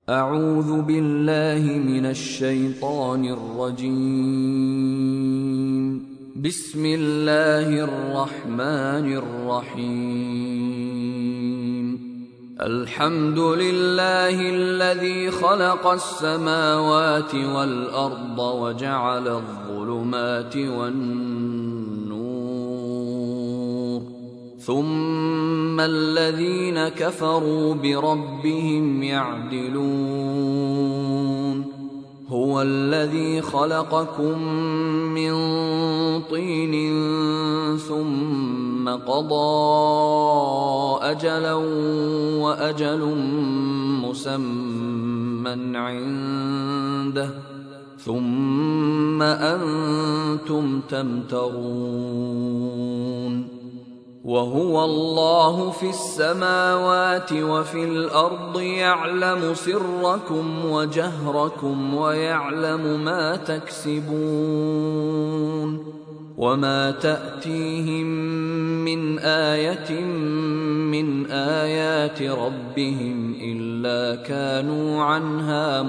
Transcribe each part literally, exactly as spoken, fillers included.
أعوذ بالله من الشيطان الرجيم. بسم الله الرحمن الرحيم. الحمد لله الذي خلق السماوات والأرض وجعل الظلمات والنور، ثم الذين كفروا بربهم يعدلون. هو الذي خلقكم من طين ثم قضى أجلا وأجل مسمى عنده ثم أنتم تمترون. وهو الله في السماوات وفي الأرض يعلم سركم وجهركم ويعلم ما تكسبون. وما تأتيهم من آية من آيات ربهم إلا كانوا عنها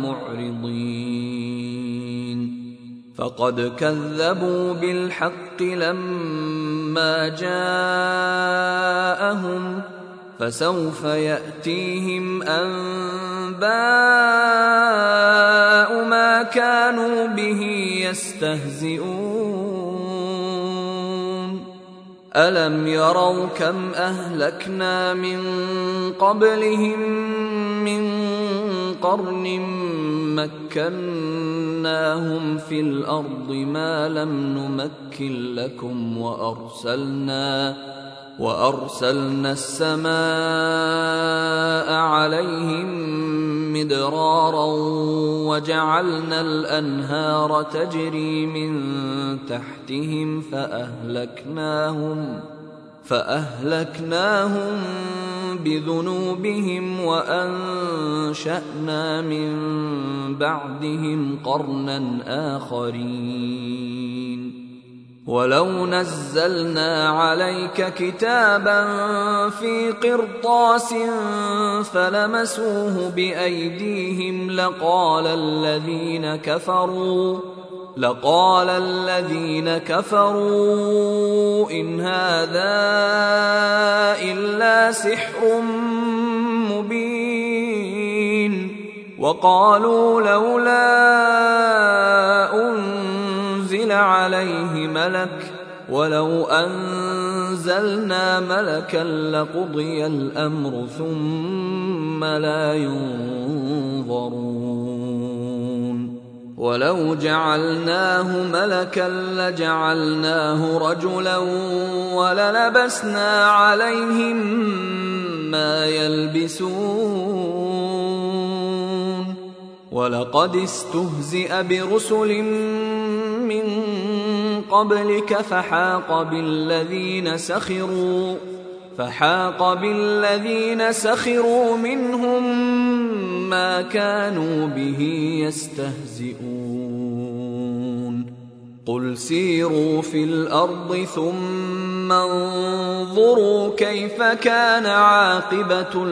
معرضين. فقد كذبوا بالحق لما جاءهم، فسوف يأتيهم أنباء ما كانوا به يستهزئون. ألم يروا كم أهلكنا من قبلهم من قرن مكناهم في الأرض ما لم نمكن لكم، وأرسلنا وأرسلنا السماء عليهم مدرارا وجعلنا الأنهار تجري من تحتهم فأهلكناهم فأهلكناهم بذنوبهم وأنشأنا من بعدهم قرنا آخرين. ولو نزلنا عليك كتابا في قرطاس فلمسوه بأيديهم لقال الذين كفروا لقال الذين كفروا إن هذا إلا سحر مبين. وقالوا لولا أنزل عليه ملك ولو أنزلنا ملكا لقضي الأمر ثم لا ينظرون. ولو جعلناه ملكا لجعلناه رجلا وللبسنا عليهم ما يلبسون. ولقد استهزئ برسل من قبلك فحاق بالذين سخروا فحاق بالذين سخروا منهم ما كانوا به يستهزئون. قل سيروا في الأرض ثم انظروا كيف كان عاقبة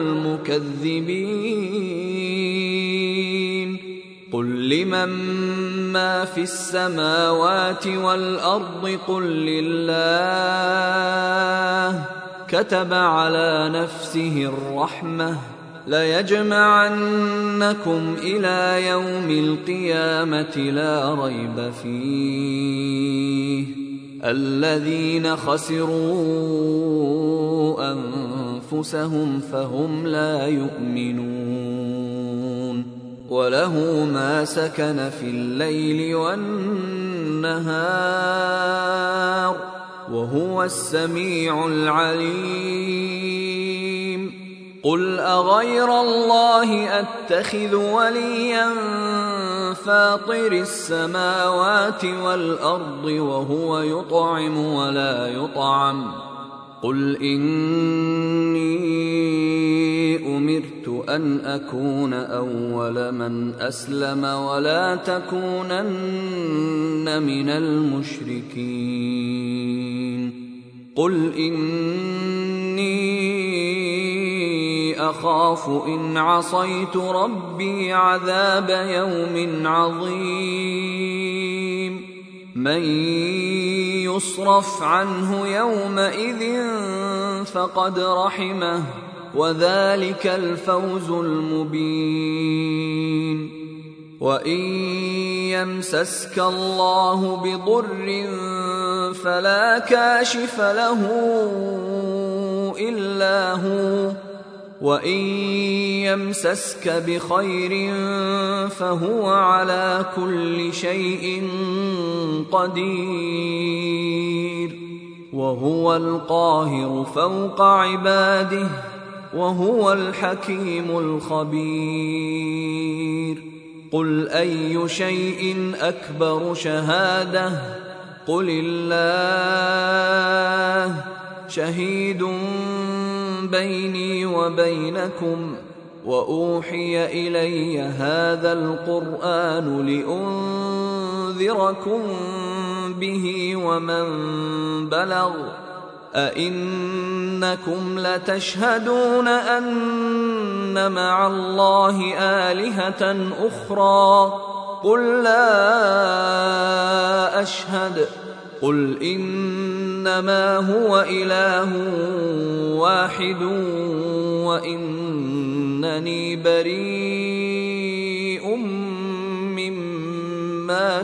المكذبين. قل لمن ما في السماوات والأرض قل لله كتب على نفسه الرحمة ليجمعنكم إلى يوم القيامة لا ريب فيه الذين خسروا أنفسهم فهم لا يؤمنون. وله ما سكن في الليل والنهار وهو السميع العليم. قل أغير الله أتخذ وليا فاطر السماوات والأرض وهو يطعم ولا يطعم. قل إني أمرت أن أكون أول من أسلم ولا تكونن من المشركين. قل إني أخاف إن عصيت ربي عذاب يوم عظيم من يصرف عنه يومئذ فقد رحمه وذلك الفوز المبين وإن يمسسك الله بضر فلا كاشف له إلا هو وإن يمسسك بخير فهو على كل شيء قدير وهو القاهر فوق عباده وهو الحكيم الخبير قل أي شيء أكبر شهادة قل الله شهيد بيني وبينكم وأوحي إلي هذا القرآن لأنذركم به ومن بلغ أئنكم لتشهدون أن مع الله آلهة أخرى قل لا أشهد قل إنما هو إله واحد وإنني بريء مما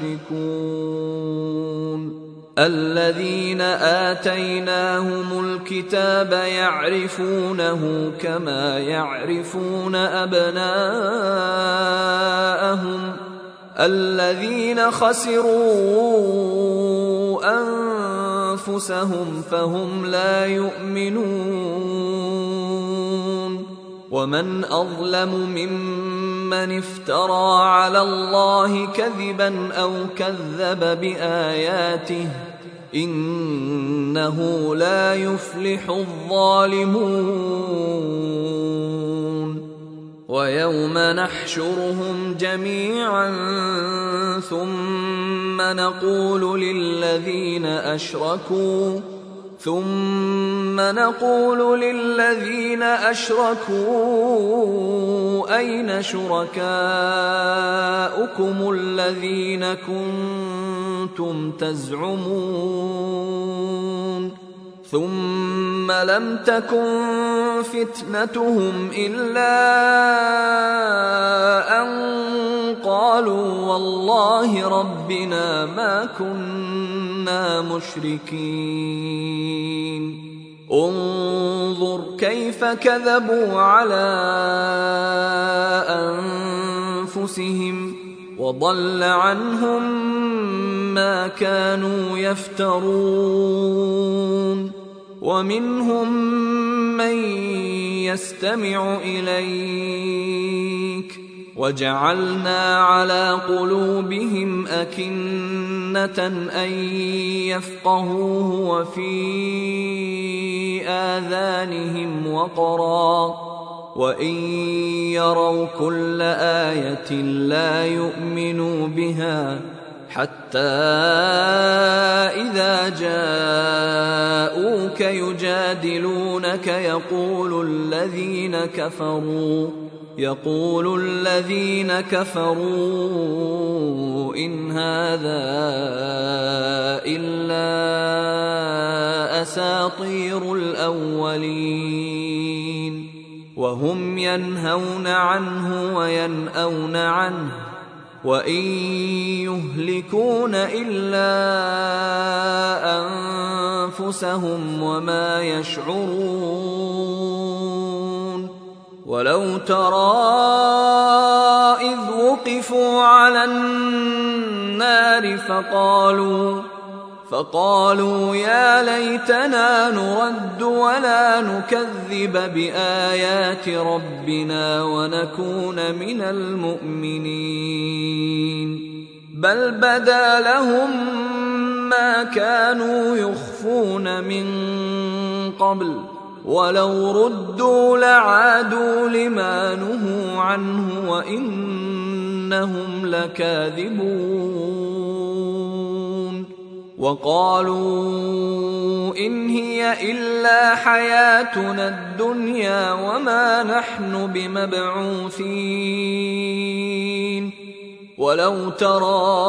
تشركون الذين آتيناهم الكتاب يعرفونه كما يعرفون أبناءهم الذين خسروا أنفسهم فهم لا يؤمنون ومن أظلم ممن افترى على الله كذبا أو كذب بآياته إنه لا يفلح الظالمون ويوم نحشرهم جميعا ثم نقول للذين أشركوا ثم نقول للذين أشركوا أين شركاؤكم الذين كنتم تزعمون ثم لم تكن فتنتهم إلا أن قالوا والله ربنا ما كنا مشركين انظر كيف كذبوا على أنفسهم وضل عنهم ما كانوا يفترون ومنهم من يستمع إليك وجعلنا على قلوبهم أكنة أن يفقهوه وفي آذانهم وقرا وإن يروا كل آية لا يؤمنوا بها حتى إذا جاءوك يجادلونك يقول الذين كفروا يقول الذين كفروا إن هذا إلا أساطير الأولين وهم ينهون عنه وينأون عنه وإن يهلكون إلا أنفسهم وما يشعرون ولو ترى إذ وقفوا على النار فقالوا فقالوا يا ليتنا نرد ولا نكذب بآيات ربنا ونكون من المؤمنين بل بدا لهم ما كانوا يخفون من قبل ولو ردوا لعادوا لما نهوا عنه وإنهم لكاذبون وقالوا إن هي إلا حياتنا الدنيا وما نحن بمبعوثين ولو ترى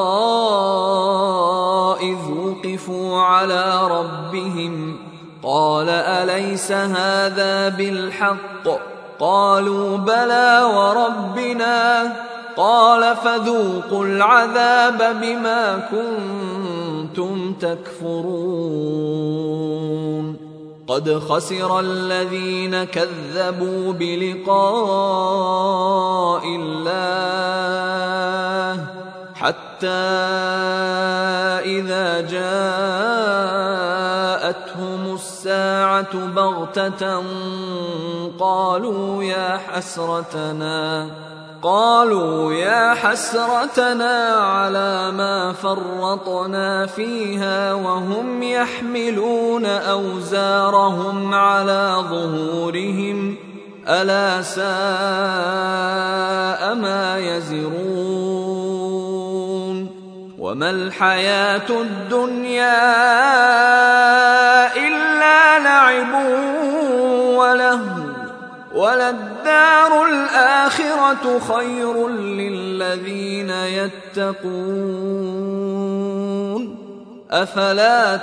إذ وقفوا على ربهم قال أليس هذا بالحق قالوا بلى وربنا قال فذوقوا العذاب بما كنتم تكفرون قد خسر الذين كذبوا بلقاء الله حتى إذا جاءتهم الساعة بغتة قالوا يا حسرتنا قالوا يا حسرتنا على ما فرطنا فيها وهم يحملون أوزارهم على ظهورهم ألا ساء ما يزرون وما الحياة الدنيا إلا لعب ولهو وللدار الآخرة خير للذين يتقون أفلا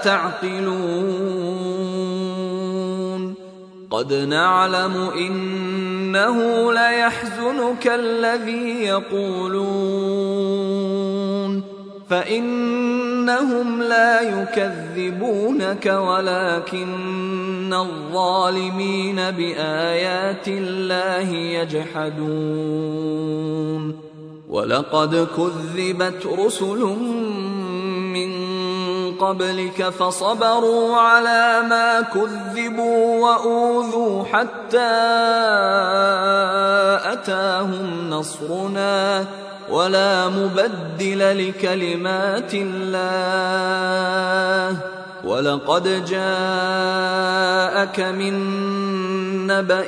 تعقلون قد نعلم إنه ليحزنك الذي يقولون فإنهم لا يكذبونك ولكن الظالمين بآيات الله يجحدون ولقد كذبت رسل من قبلك فصبروا على ما كذبوا وأوذوا حتى أتاهم نصرنا ولا مبدل لكلمات الله ولقد جاءك من نبأ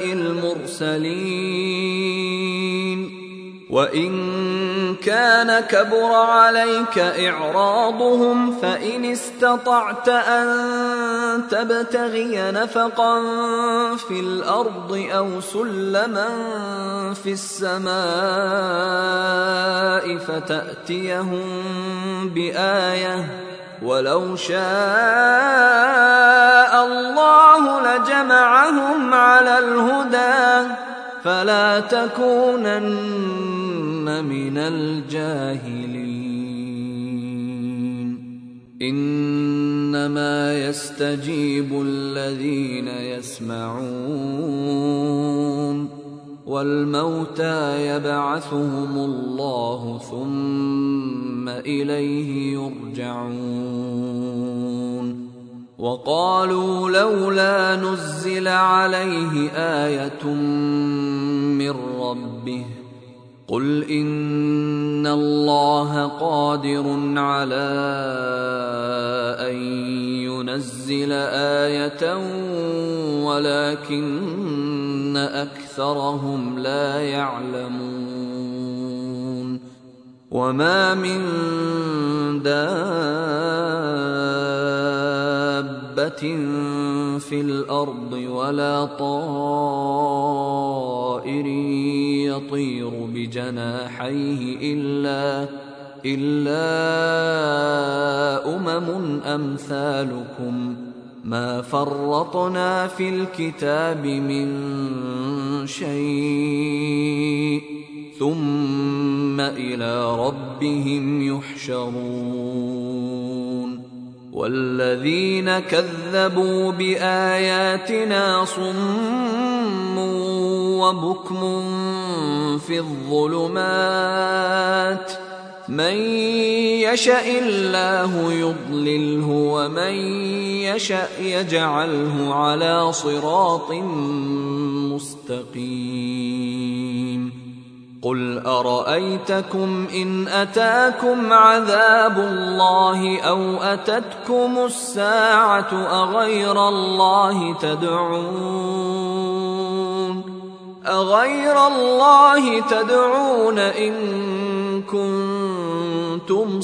المرسلين وإن كان كبر عليك إعراضهم فإن استطعت أن تبتغي نفقا في الأرض أو سلما في السماء فتأتيهم بآية ولو شاء الله لجمعهم على الهدى فلا تكونن من الجاهلين إنما يستجيب الذين يسمعون والموتى يبعثهم الله ثم إليه يرجعون وقالوا لولا نزل عليه آية من ربه قل إن الله قادر على أن ينزل آية ولكن أكثرهم لا يعلمون وما من دابة في الأرض ولا طائر يطير بجناحيه إلا إلا أمم أمثالكم ما فرطنا في الكتاب من شيء ثم إلى ربهم يحشرون والذين كذبوا بآياتنا صم وبكم في الظلمات من يشاء الله يضلله ومن يشاء يجعله على صراط مستقيم قل أرأيتكم إن أتاكم عذاب الله أو أتتكم الساعة أغير الله تدعون أغير الله تدعون إن كنتم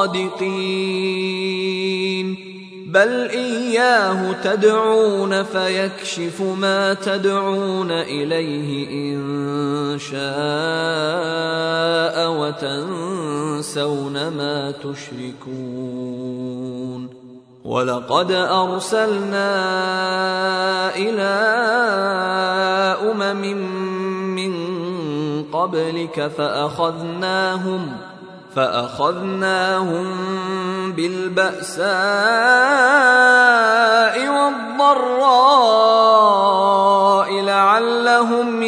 صادقين بل إياه تدعون فيكشف ما تدعون إليه إن شاء وتنسون ما تشركون ولقد أرسلنا إلى أمم من قبلك فأخذناهم فأخذناهم بالبأساء والضراء لعلهم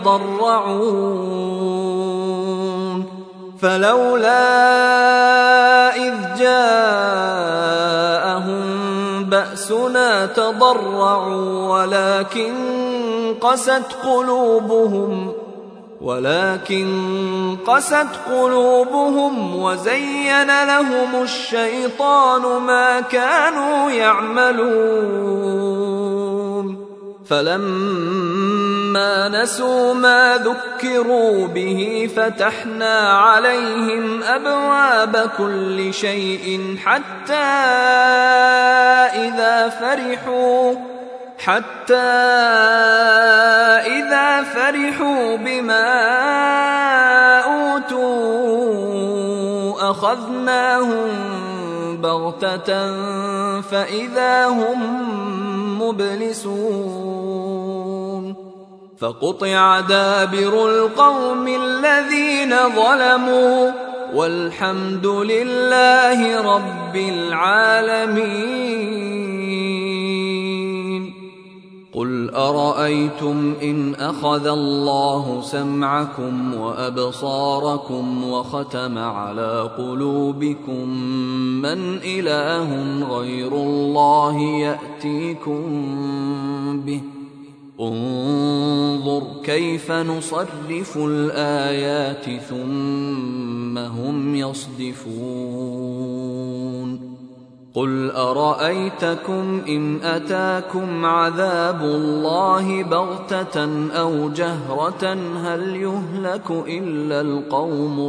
يتضرعون فلولا إذ جاءهم بأسنا تضرعوا ولكن قست قلوبهم ولكن قست قلوبهم وزين لهم الشيطان ما كانوا يعملون فلما نسوا ما ذكروا به فتحنا عليهم أبواب كل شيء حتى إذا فرحوا حتى إذا فرحوا بما أوتوا أخذناهم بغتة فإذا هم مبلسون فقطع دابر القوم الذين ظلموا والحمد لله رب العالمين. قل أرأيتم إن أخذ الله سمعكم وأبصاركم وختم على قلوبكم من إله غير الله يأتيكم به انظر كيف نصرف الآيات ثم هم يصدفون. قل أرأيتكم إن أتاكم عذاب الله بغتة أو جهرة هل يهلك إلا القوم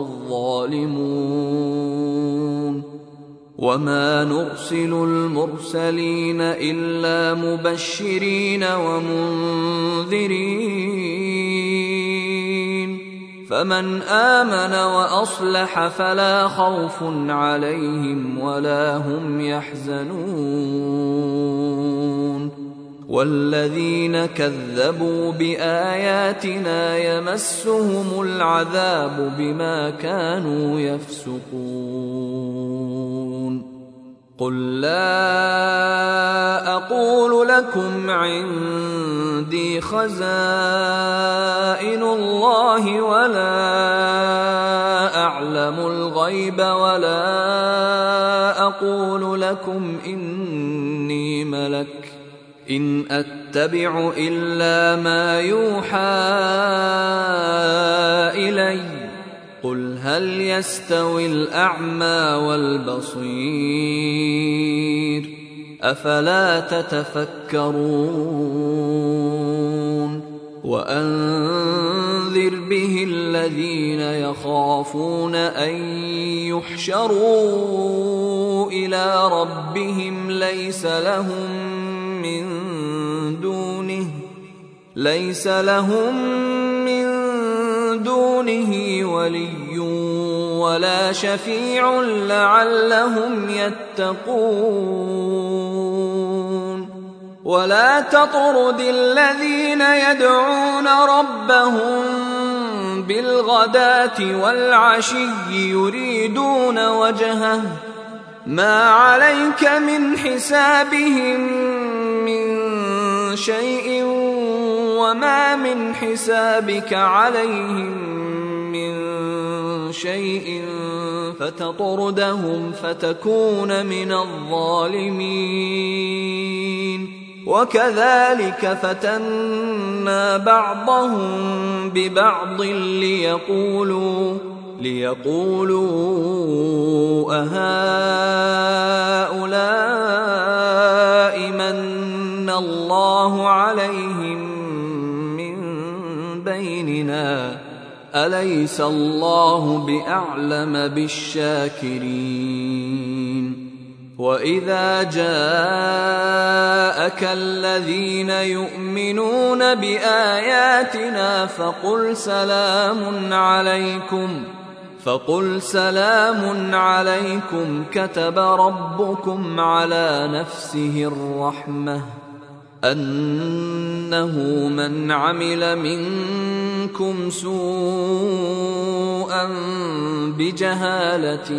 الظالمون وما نرسل المرسلين إلا مبشرين ومنذرين فمن آمن وأصلح فلا خوف عليهم ولا هم يحزنون والذين كذبوا بآياتنا يمسهم العذاب بما كانوا يفسقون. قل لا أقول لكم عندي خزائن الله ولا أعلم الغيب ولا أقول لكم إني ملك إن أتبع إلا ما يوحى إلي قل هل يستوي الأعمى والبصير أفلا تتفكرون. وأنذر به الذين يخافون أن يحشروا إلى ربهم ليس لهم من دونه ليس لهم من دونه ولي ولا شفيع لعلهم يتقون. ولا تطرد الذين يدعون ربهم بالغداة والعشي يريدون وجهه ما عليك من حسابهم من شيء وما من حسابك عليهم من شيء فتطردهم فتكون من الظالمين. وكذلك فتنا بعضهم ببعض ليقولوا ليقولوا أهؤلاء من الله عليهم من بيننا أليس الله بأعلم بالشاكرين وإذا جاءك الذين يؤمنون بآياتنا فقل سلام عليكم فقل سلام عليكم كتب ربكم على نفسه الرحمة أنه من عمل منكم سوءا بجهالة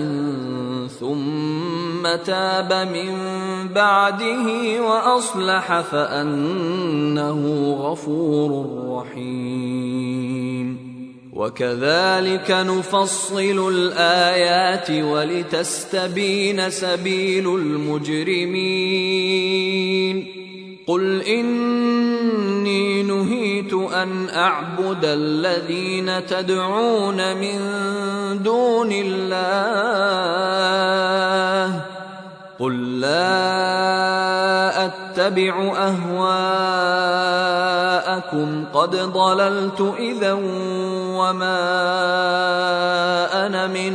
ثم تاب من بعده وأصلح فأنه غفور رحيم وكذلك نفصل الآيات ولتستبين سبيل المجرمين قل إني نهيت أن أعبد الذين تدعون من دون الله قل لا أتبع أهواءكم قد ضللت إذا وما أنا من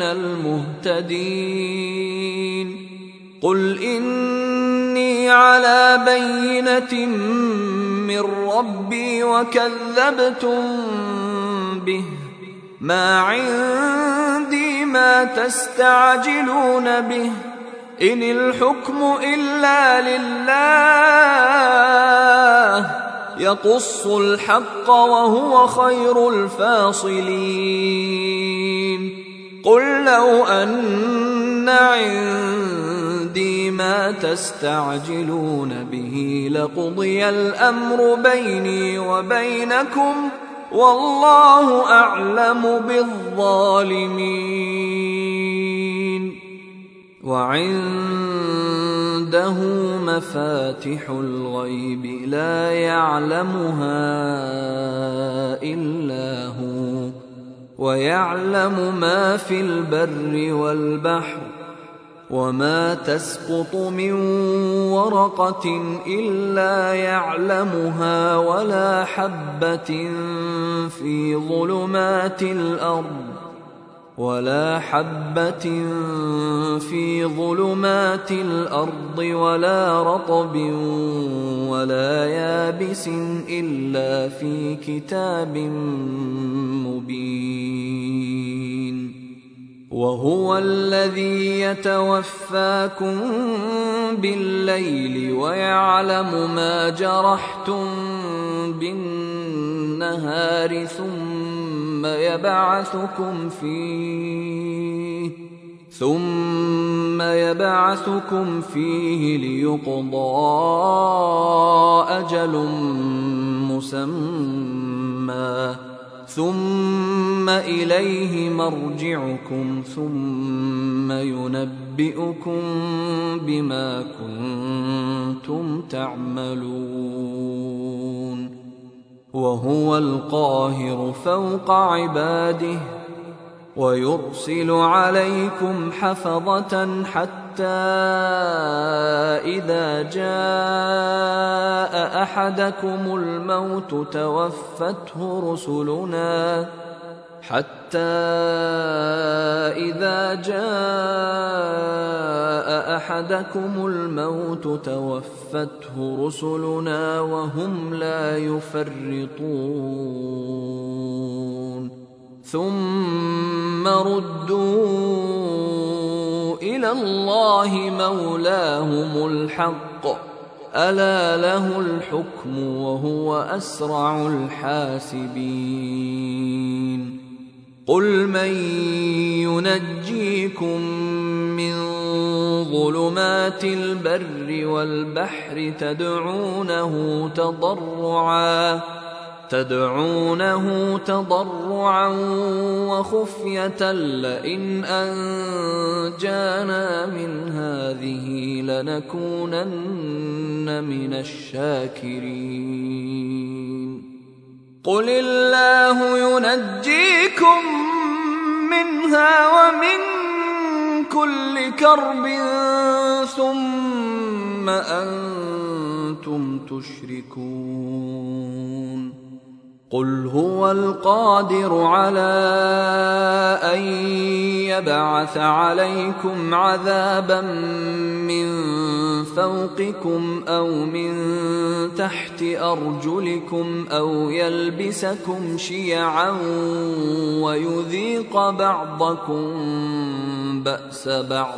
المهتدين قل إني على بينة من ربي وكذبتم به ما عندي ما تستعجلون به إن الحكم إلا لله يقص الحق وهو خير الفاصلين قل لو أن عندي ما تستعجلون به لقضي الأمر بيني وبينكم والله أعلم بالظالمين وعنده مفاتح الغيب لا يعلمها إلا هو ويعلم ما في البر والبحر وما تسقط من ورقة إلا يعلمها ولا حبة في ظلمات الأرض ولا حبة في ظلمات الأرض ولا رطب ولا يابس إلا في كتاب مبين وهو الذي يتوفاكم بالليل ويعلم ما جرحتم بالنهار ثم يبعثكم فيه ثم يبعثكم فيه ليقضى أجل مسمى ثم إليه مرجعكم ثم ينبئكم بما كنتم تعملون وهو القاهر فوق عباده ويرسل عليكم حفظة حتى إذا جاء أحدكم الموت توفته رسلنا حتى إذا جاء أحدكم الموت توفته رسلنا وهم لا يفرطون ثم ردوا إلى الله مولاهم الحق ألا له الحكم وهو أسرع الحاسبين قل من ينجيكم من ظلمات البر والبحر تدعونه تضرعا تدعونه تضرعا وخفية لئن أنجانا من هذه لنكونن من الشاكرين قل الله ينجيكم منها ومن كل كرب ثم أنتم تشركون قل هو القادر على أن يبعث عليكم عذابا من فوقكم أو من تحت أرجلكم أو يلبسكم شيعا ويذيق بعضكم بأس بعض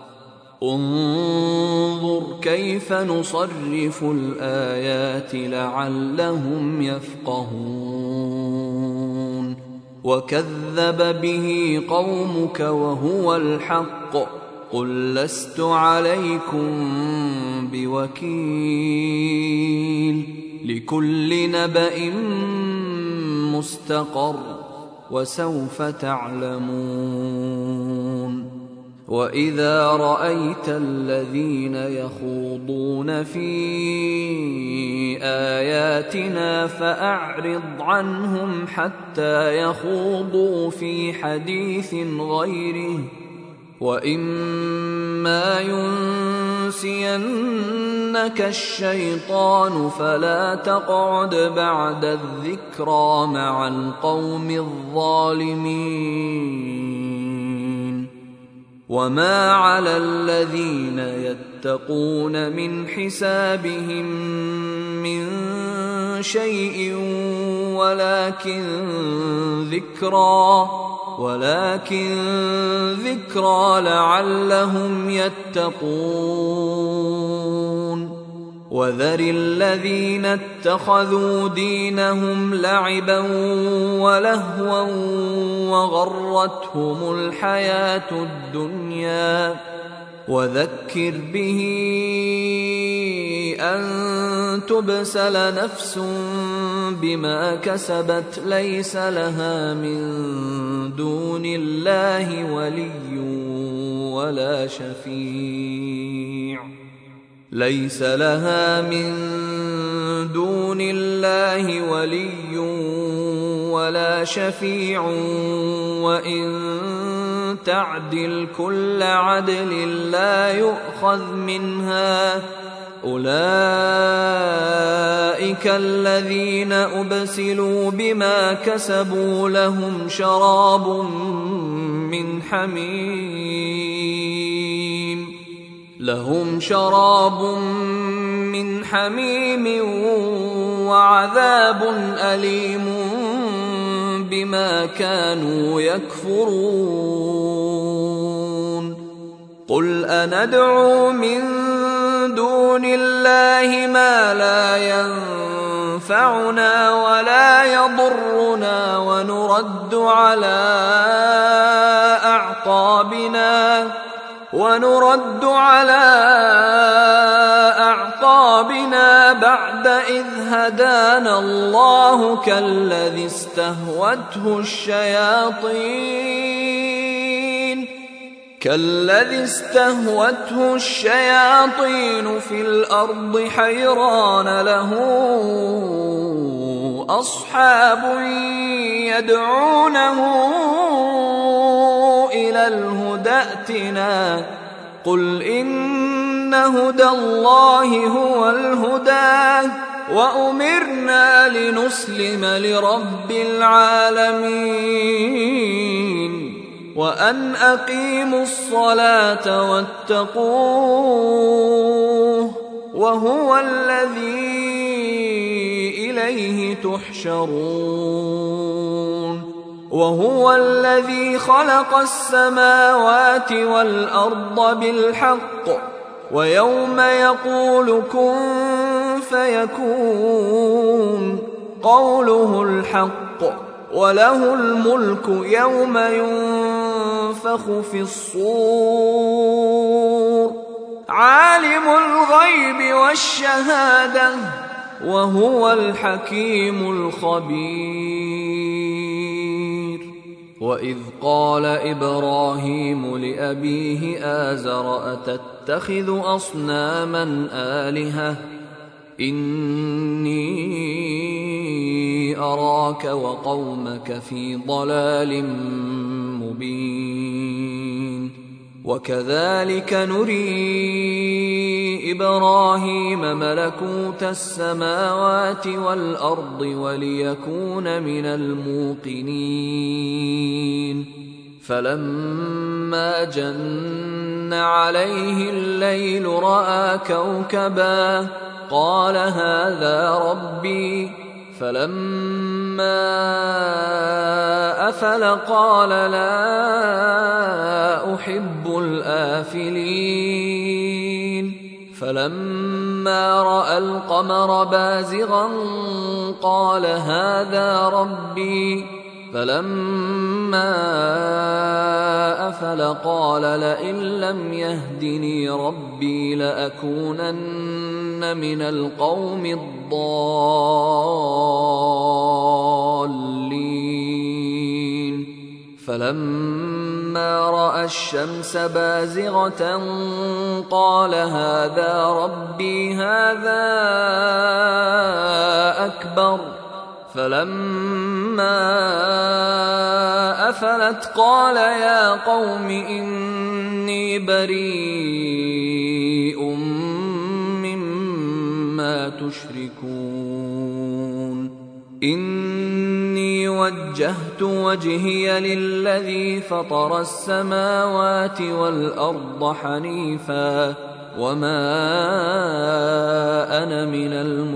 انظر كيف نصرف الآيات لعلهم يفقهون وكذب به قومك وهو الحق قل لست عليكم بوكيل لكل نبأ مستقر وسوف تعلمون وإذا رأيت الذين يخوضون في آياتنا فأعرض عنهم حتى يخوضوا في حديث غيره وإما ينسينك الشيطان فلا تقعد بعد الذكرى مع القوم الظالمين وما على الذين يتقون من حسابهم من شيء ولكن ذكرى ولكن ذكرى لعلهم يتقون وذر الذين اتخذوا دينهم لعبا ولهوا وغرتهم الحياة الدنيا وذكر به أن تبسل نفس بما كسبت ليس لها من دون الله ولي ولا شفيع ليس لها من دون الله ولي ولا شفيع وإن تعدل كل عدل لا يؤخذ منها أولئك الذين أبسلوا بما كسبوا لهم شراب من حميم لهم شراب من حميم وعذاب أليم بما كانوا يكفرون قل أندعو من دون الله ما لا ينفعنا ولا يضرنا ونرد على أعقابنا ونرد على أعقابنا بعد إذ هدانا الله كالذي استهوته الشياطين كالذي استهوته الشياطين في الأرض حيران له أصحاب يدعونه إلى الهدى ائتنا قل إن هدى الله هو الهدى وأمرنا لنسلم لرب العالمين وأن أقيموا الصلاة واتقوه وهو الذي إليه تحشرون وهو الذي خلق السماوات والأرض بالحق ويوم يقول كن فيكون قوله الحق وله الملك يوم ينفخ في الصور عالم الغيب والشهادة وهو الحكيم الخبير وإذ قال إبراهيم لأبيه آزر أتتخذ أصناما آلهة إني أراك وقومك في ضلال مبين وكذلك نري إبراهيم ملكوت السماوات والأرض وليكون من الموقنين فلما جن عليه الليل رأى كوكبا قال هذا ربي فلما أفل قال لا أحب الآفلين فلما رأى القمر بازغا قال هذا ربي فلما أفل قال لئن لم يهدني ربي لأكونن من القوم الضالين فلما رأى الشمس بازغة قال هذا ربي هذا أكبر فلما أفلت قال يا قوم إني بريء مما تشركون إني وجهت وجهي للذي فطر السماوات والأرض حنيفا وما أنا من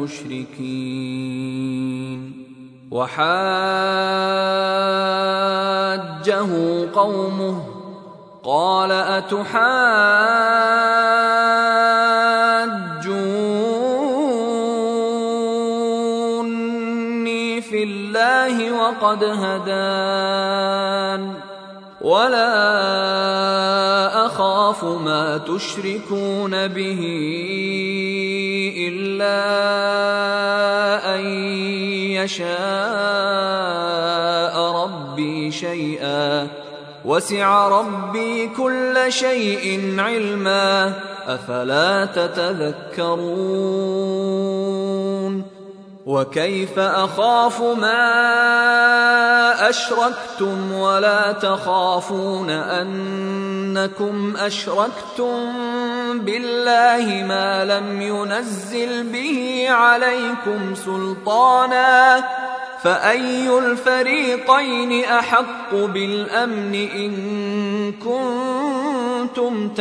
المشركين وحاجه قومه قال أتحاجوني في الله وقد هدان ولا أخاف ما تشركون به إلا أن يشاء ربي شيئا وسع ربي كل شيء علما أفلا تتذكرون وكيف أخاف ما أشركتم ولا تخافون أنكم أشركتم بالله ما لم ينزل به عليكم سلطانا فأي الفريقين أحق بالأمن إن كنتم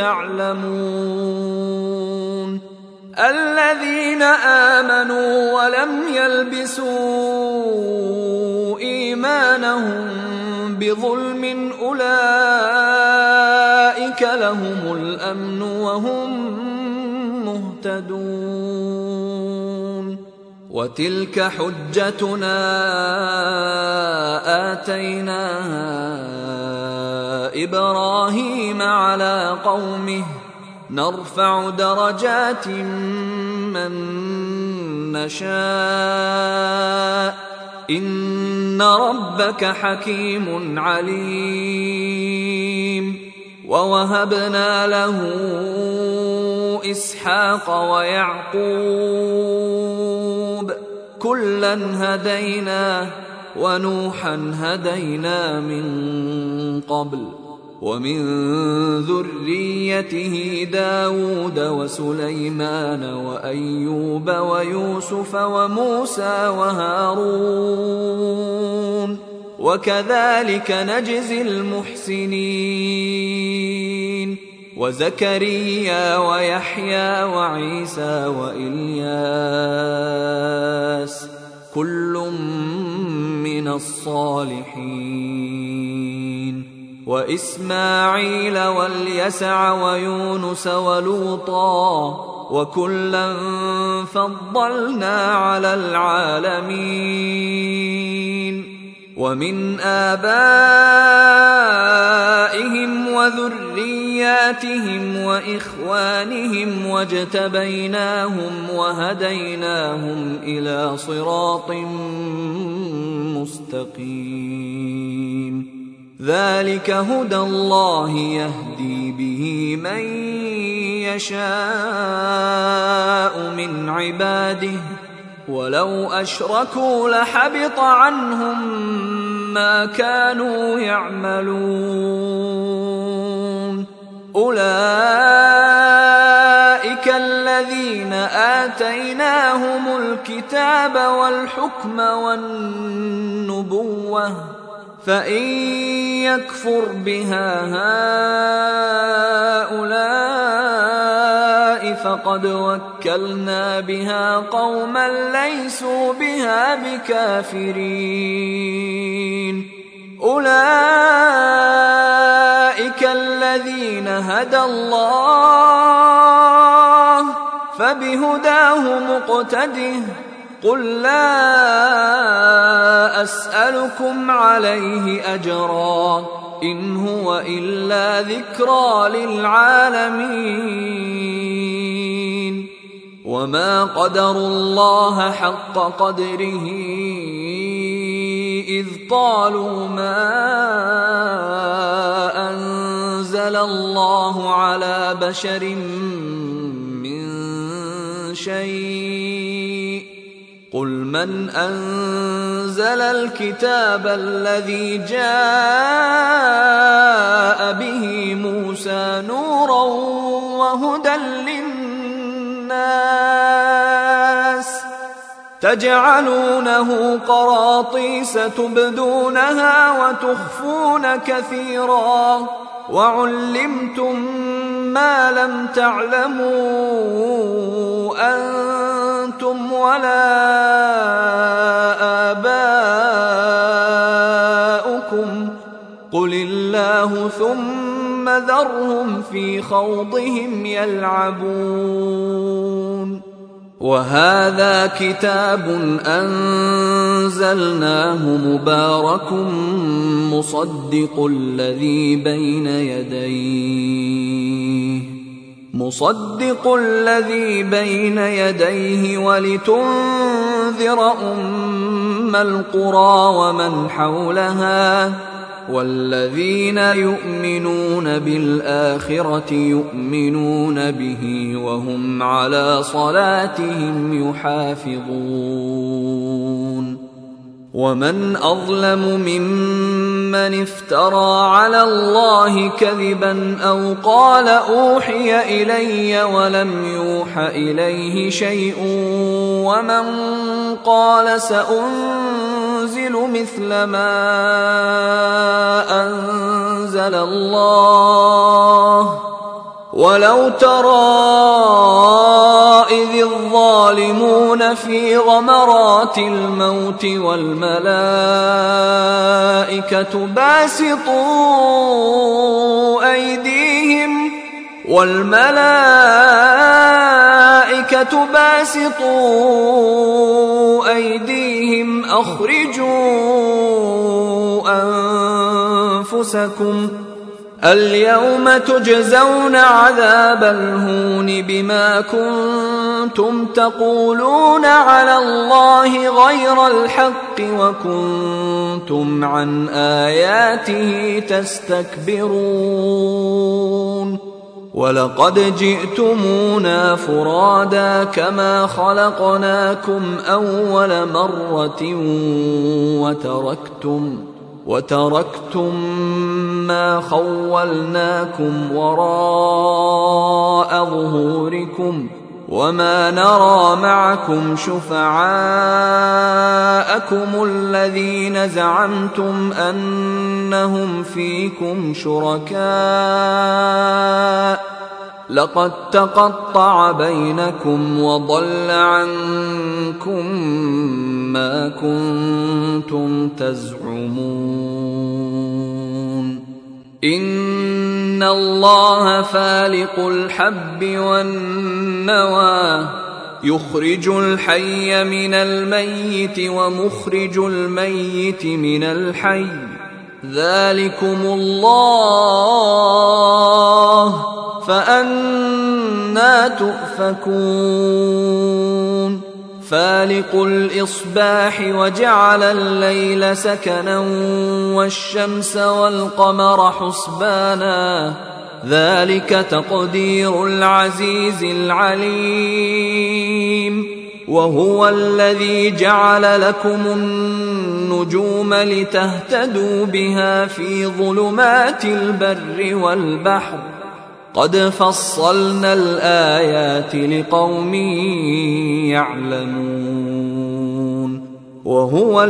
تعلمون الذين آمنوا ولم يلبسوا إيمانهم بظلم أولئك لهم الأمن وهم مهتدون وتلك حجتنا آتيناها إبراهيم على قومه نرفع درجات من نشاء إن ربك حكيم عليم ووهبنا له إسحاق ويعقوب كلا هدينا ونوحا هدينا من قبل ومن ذريته داود وسليمان وأيوب ويوسف وموسى وهارون وكذلك نجزي المحسنين وزكريا ويحيى وعيسى وإلياس كل من الصالحين وإسماعيل واليسع ويونس ولوطا وكلا فضلنا على العالمين ومن آبائهم وذرياتهم وإخوانهم واجتبيناهم وهديناهم إلى صراط مستقيم ذلك هدى الله يهدي به من يشاء من عباده ولو أشركوا لحبط عنهم ما كانوا يعملون أولئك الذين آتيناهم الكتاب والحكم والنبوة فإن يكفر بها هؤلاء فقد وكلنا بها قوما ليسوا بها بكافرين. أولئك الذين هدى الله فبهداه مقتده. قل لا أسألكم عليه أجرا إن هو إلا ذكرى للعالمين. وما قدروا الله حق قدره إذ قالوا ما أنزل الله على بشر من شيء قل من أنزل الكتاب الذي جاء به موسى نورا وهدى للناس تجعلونه قراطيس تبدونها وتخفون كثيرا وعلمتم ما لم تعلموا أنتم ولا آباؤكم قل الله ثم ذرهم في خوضهم يلعبون. وهذا كتاب أنزلناه مبارك مصدق الذي بين يديه مصدق الذي بين يديه ولتنذر أم القرى ومن حولها والذين يؤمنون بالآخرة يؤمنون به وهم على صلاتهم يحافظون. ومن أظلم ممن افترى على الله كذبا أو قال أوحي إلي ولم يوح إليه شيء ومن قال سأنزل مثل ما أنزل الله ولو ترى إذ الظالمون في غمرات الموت والملائكة باسطوا أيديهم والملائكة باسطوا أيديهم أخرجوا أنفسكم اليوم تجزون عذاب الهون بما كنتم تقولون على الله غير الحق وكنتم عن آياته تستكبرون. ولقد جئتمونا فرادا كما خلقناكم أول مرة وتركتم وتركتم ما خولناكم وراء ظهوركم وما نرى معكم شفعاءكم الذين زعمتم أنهم فيكم شركاء لقد تقطع بينكم وضل عنكم ما كنتم تزعمون. إن الله فالق الحب والنوى يخرج الحي من الميت ومخرج الميت من الحي ذلكم الله فأنى تؤفكون. فالق الإصباح وجعل الليل سكنا والشمس والقمر حسبانا ذلك تقدير العزيز العليم. وهو الذي جعل لكم النجوم لتهتدوا بها في ظلمات البر والبحر قد فصلنا الآيات لقوم يعلمون وهو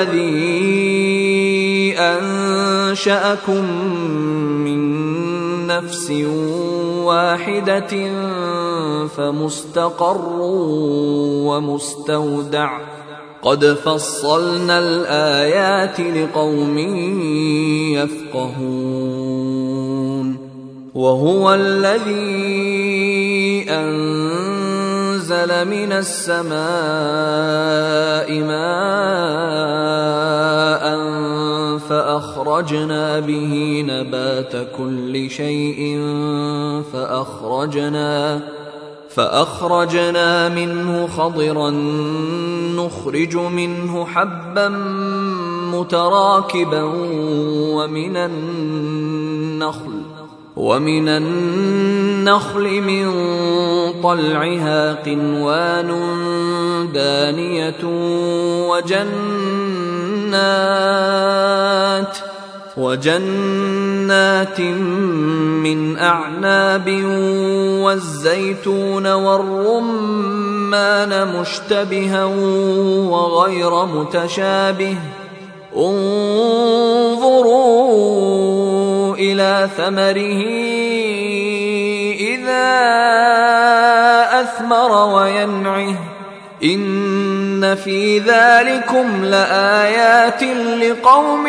الذي أنشأكم من نفس واحدة فمستقر ومستودع قد فصلنا الآيات لقوم يفقهون وهو الذي أنزل من السماء ماء فأخرجنا به نبات كل شيء فأخرجنا فأخرجنا منه خضرا نخرج منه حبا متراكبا ومن النخل ومن النخل من طلعها قنوان دانية وجنات وجنات من أعناب والزيتون والرمان مشتبها وغير متشابه انظروا إلى ثمره إذا أثمر وينعه إن في ذلكم لآيات لقوم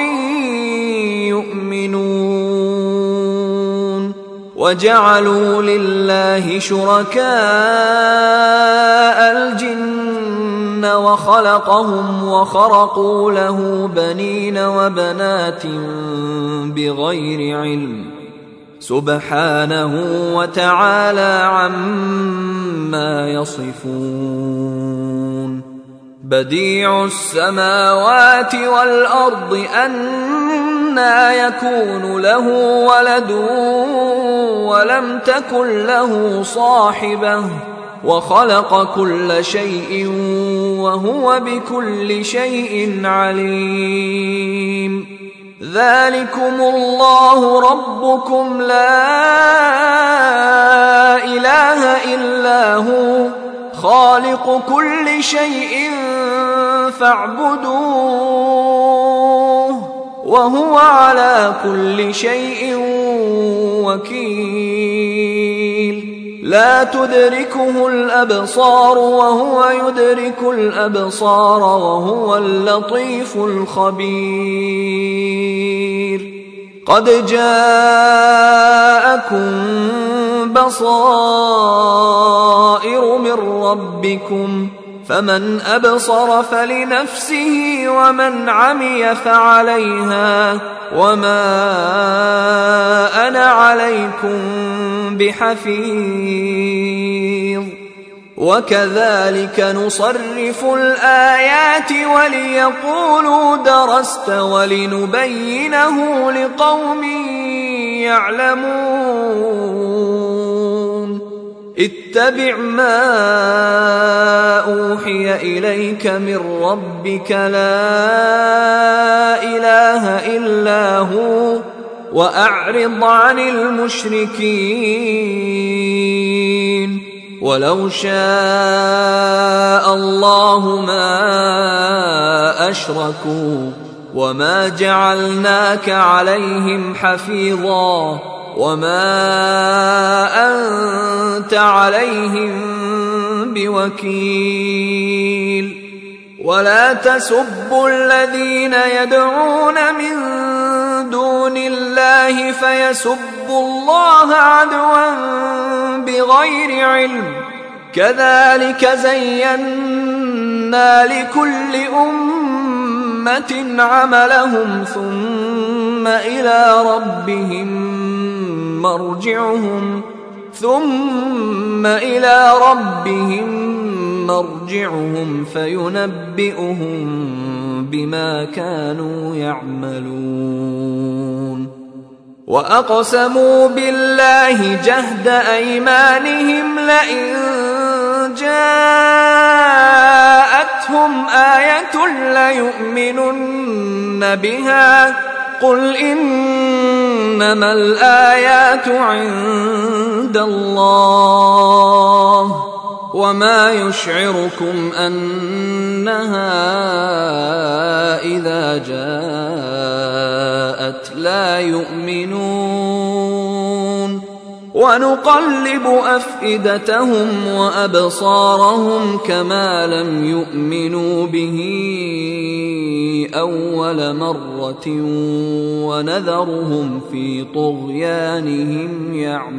يؤمنون وجعلوا لله شركاء الجن وخلقهم وخرقوا له بنين وبنات بغير علم سبحانه وتعالى عما يصفون بديع السماوات والأرض أنى يكون له ولد ولم تكن له صاحبة وخلق كل شيء وهو بكل شيء عليم ذلكم الله ربكم لا إله إلا هو خالق كل شيء فاعبدوه وهو على كل شيء وكيل لا تدركه الأبصار وهو يدرك الأبصار وهو اللطيف الخبير قد جاءكم بصائر من ربكم فمن أبصر فلنفسه ومن عمي فعليها وما أنا عليكم بحفيظ وكذلك نصرف الآيات وليقولوا درست ولنبينه لقوم يعلمون اتبع ما أوحي إليك من ربك لا إله إلا هو وأعرض عن المشركين ولو شاء الله ما أشركوا وما جعلناك عليهم حفيظا وما أنت عليهم بوكيل ولا تسبوا الذين يدعون من دون الله فيسبوا الله عدوا بغير علم كذلك زينا لكل أمة عملهم ثم إلى ربهم مرجعهم ثم إلى ربهم مرجعهم فينبئهم بما كانوا يعملون وأقسموا بالله جهد أيمانهم لئن جاءتهم آية ليؤمنن بها قل إن إنما الآيات عند الله وما يشعركم أنها إذا جاءت لا يؤمنون ونقلب أفئدتهم وأبصارهم كما لم يؤمنوا به أول مرة ونذرهم في طغيانهم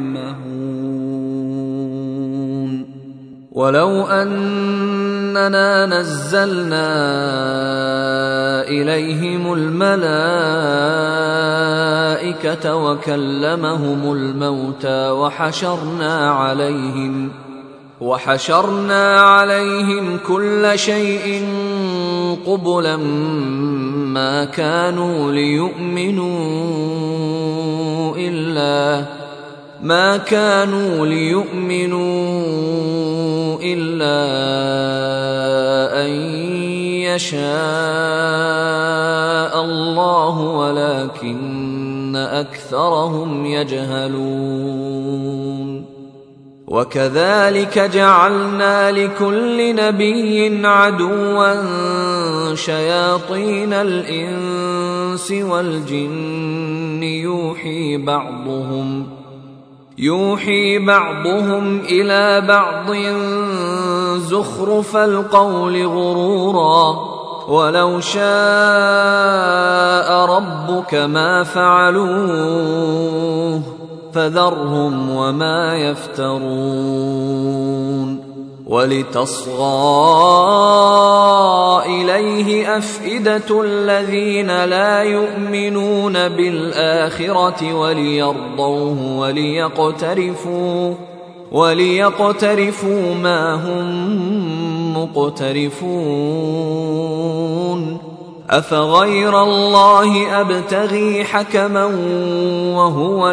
يعمهون ولو أننا نزلنا إليهم الملائكة وكلمهم الموتى وحشرنا عليهم وحشرنا عليهم كل شيء قبلا ما كانوا ليؤمنوا إلا ما كانوا ليؤمنوا إلا أن يشاء الله ولكن أكثرهم يجهلون وكذلك جعلنا لكل نبي عدوا شياطين الإنس والجن يوحي بعضهم يوحي بعضهم إلى بعض زخرف القول غرورا ولو شاء ربك ما فعلوه فذرهم وما يفترون ولتصغى إليه أفئدة الذين لا يؤمنون بالآخرة وليرضوه وليقترفوا وليقترفوا ما هم مقترفون أفغير الله أبتغي حكما وهو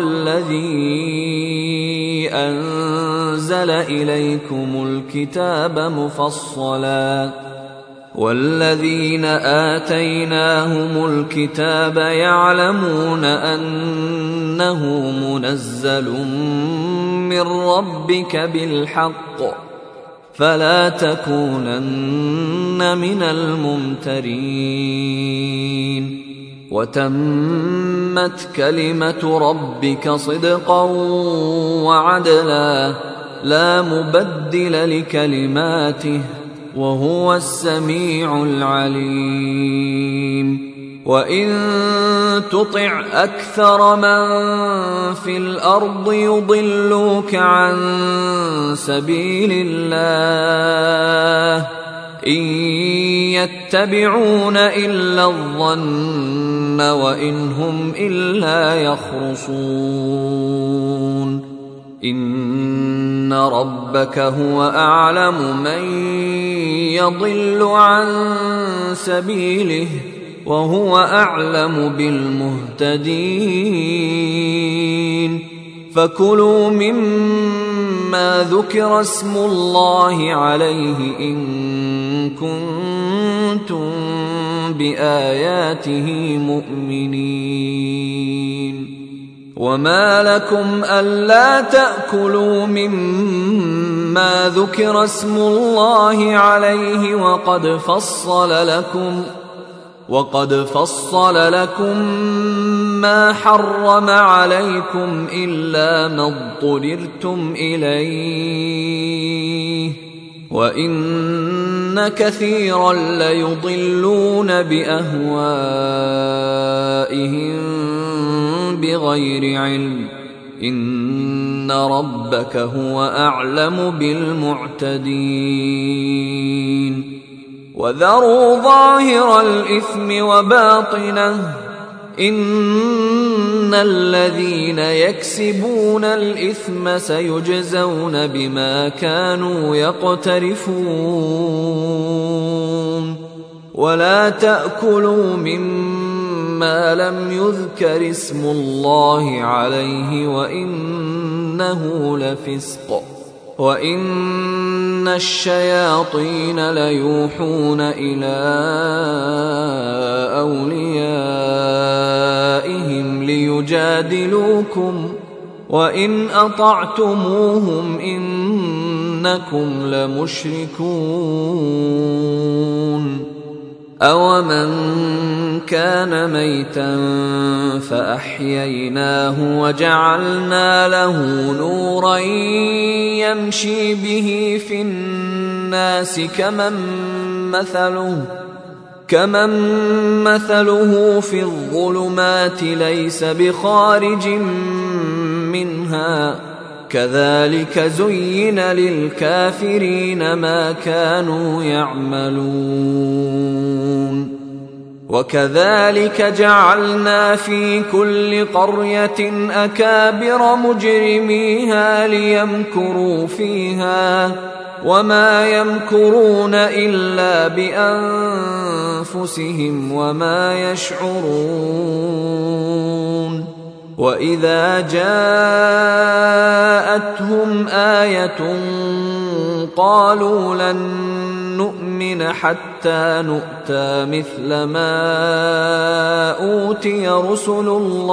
الذي أنزل إليكم الكتاب مفصلا والذين آتيناهم الكتاب يعلمون أنه منزل من ربك بالحق فلا تكونن من الممترين وتمت كلمة ربك صدقا وعدلا لا مبدل لكلماته وهو السميع العليم وإن تطع أكثر من في الأرض يضلوك عن سبيل الله إن يتبعون إلا الظن وإن هم إلا يخرصون إن ربك هو أعلم من يضل عن سبيله وهو أعلم بالمهتدين فكلوا مما ذكر اسم الله عليه إن كنتم بآياته مؤمنين وما لكم ألا تأكلوا مما ذكر اسم الله عليه وقد فصل لكم وقد فصل لكم ما حرم عليكم إلا ما اضطررتم إليه وإن كثيرا ليضلون بأهوائهم بغير علم إن ربك هو أعلم بالمعتدين وذروا ظاهر الإثم وباطنه إن الذين يكسبون الإثم سيجزون بما كانوا يقترفون ولا تأكلوا مما لم يذكر اسم الله عليه وإنه لفسق وإن الشياطين ليوحون إلى أوليائهم ليجادلوكم وإن أطعتموهم إنكم لمشركون. أَوَمَنْ كَانَ مَيْتًا فَأَحْيَيْنَاهُ وَجَعَلْنَا لَهُ نُورًا يَمْشِي بِهِ فِي النَّاسِ كَمَنْ مَثَلُهُ كَمَنْ مَثَلُهُ فِي الظُّلُمَاتِ لَيْسَ بِخَارِجٍ مِنْهَا كَذَلِكَ زُيِّنَ لِلْكَافِرِينَ مَا كَانُوا يَعْمَلُونَ. وَكَذَلِكَ جَعَلْنَا فِي كُلِّ قَرْيَةٍ أَكَابِرَ مُجْرِمِيهَا لِيَمْكُرُوا فِيهَا وَمَا يَمْكُرُونَ إِلَّا بِأَنفُسِهِمْ وَمَا يَشْعُرُونَ. وَإِذَا جَاءَتْهُمْ آيَةٌ قَالُوا لَن نُّؤْمِنَ حَتَّى نُؤْتَىٰ مِثْلَ مَا أُوتِيَ رُسُلُ